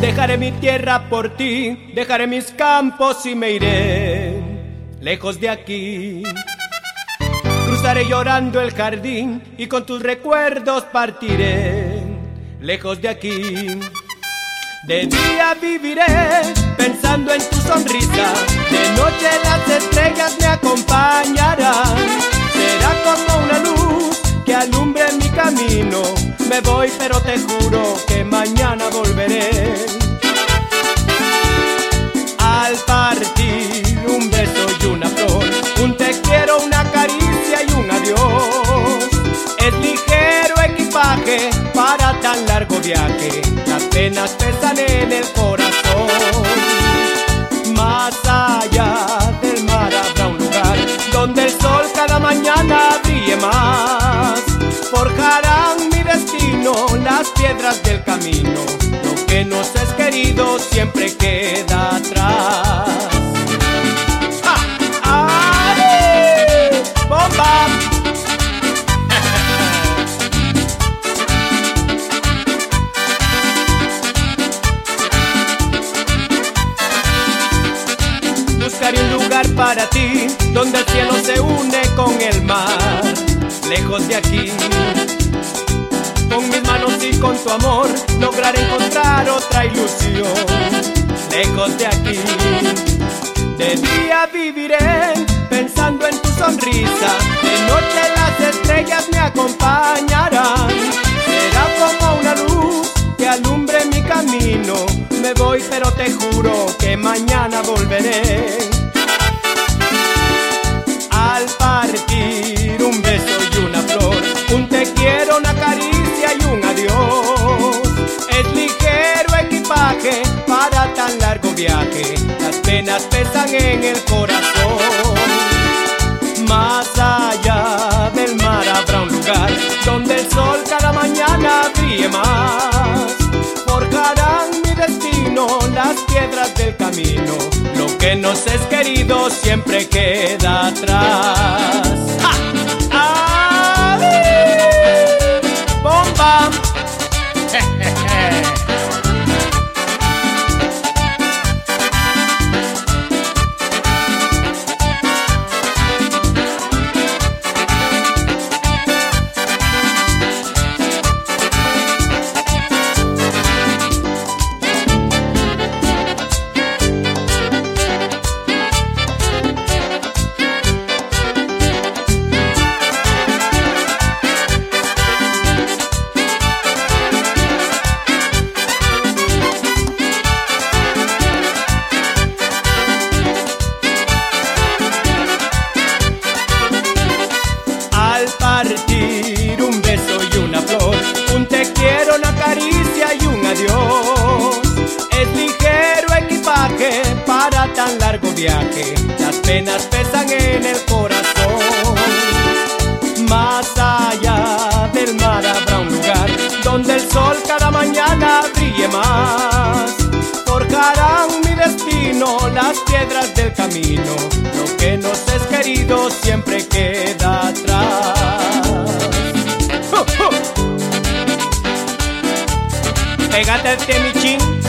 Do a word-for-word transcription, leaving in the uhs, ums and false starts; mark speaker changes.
Speaker 1: Dejaré mi tierra por ti, dejaré mis campos y me iré lejos de aquí. Cruzaré llorando el jardín y con tus recuerdos partiré lejos de aquí. De día viviré pensando en tu sonrisa, de noche las estrellas me acompañarán. Será como una luz que alumbre mi camino. Me voy pero te juro que mañana volveré. Al partir un beso y una flor, un te quiero, una caricia y un adiós. Es ligero equipaje para tan largo viaje, las penas pesan en el corazón. Más allá del mar habrá un lugar donde el sol cada mañana brille más. Forjarán mi destino las piedras del camino, lo que nos es querido siempre queda atrás. ¡Ah! ¡Ay! ¡Bomba! Buscaré un lugar para ti, donde el cielo se une con el mar, lejos de aquí. Con mis manos y con tu amor, lograré encontrar otra ilusión, lejos de aquí. De día viviré pensando en tu sonrisa, de noche las estrellas me acompañarán. Será como una luz que alumbre mi camino. Me voy pero te juro que mañana volveré. Al partir un beso y una flor, un te quiero, una caricia y un adiós. Es ligero equipaje para tan largo viaje, las penas pesan en el corazón. Más allá del mar habrá un lugar donde el sol cada mañana brille más. Forjarán mi destino las piedras del camino, lo que nos es querido siempre queda atrás. ¡Ja! ¡Ah! ¡Bomba! Partir un beso y una flor, un te quiero, una caricia y un adiós. Es ligero equipaje para tan largo viaje, las penas pesan en el corazón. Más allá del mar habrá un lugar donde el sol cada mañana brille más. Forjarán mi destino las piedras del camino, lo que nos es querido siempre queda atrás. ¡Uh, uh! Pégate de mi chin.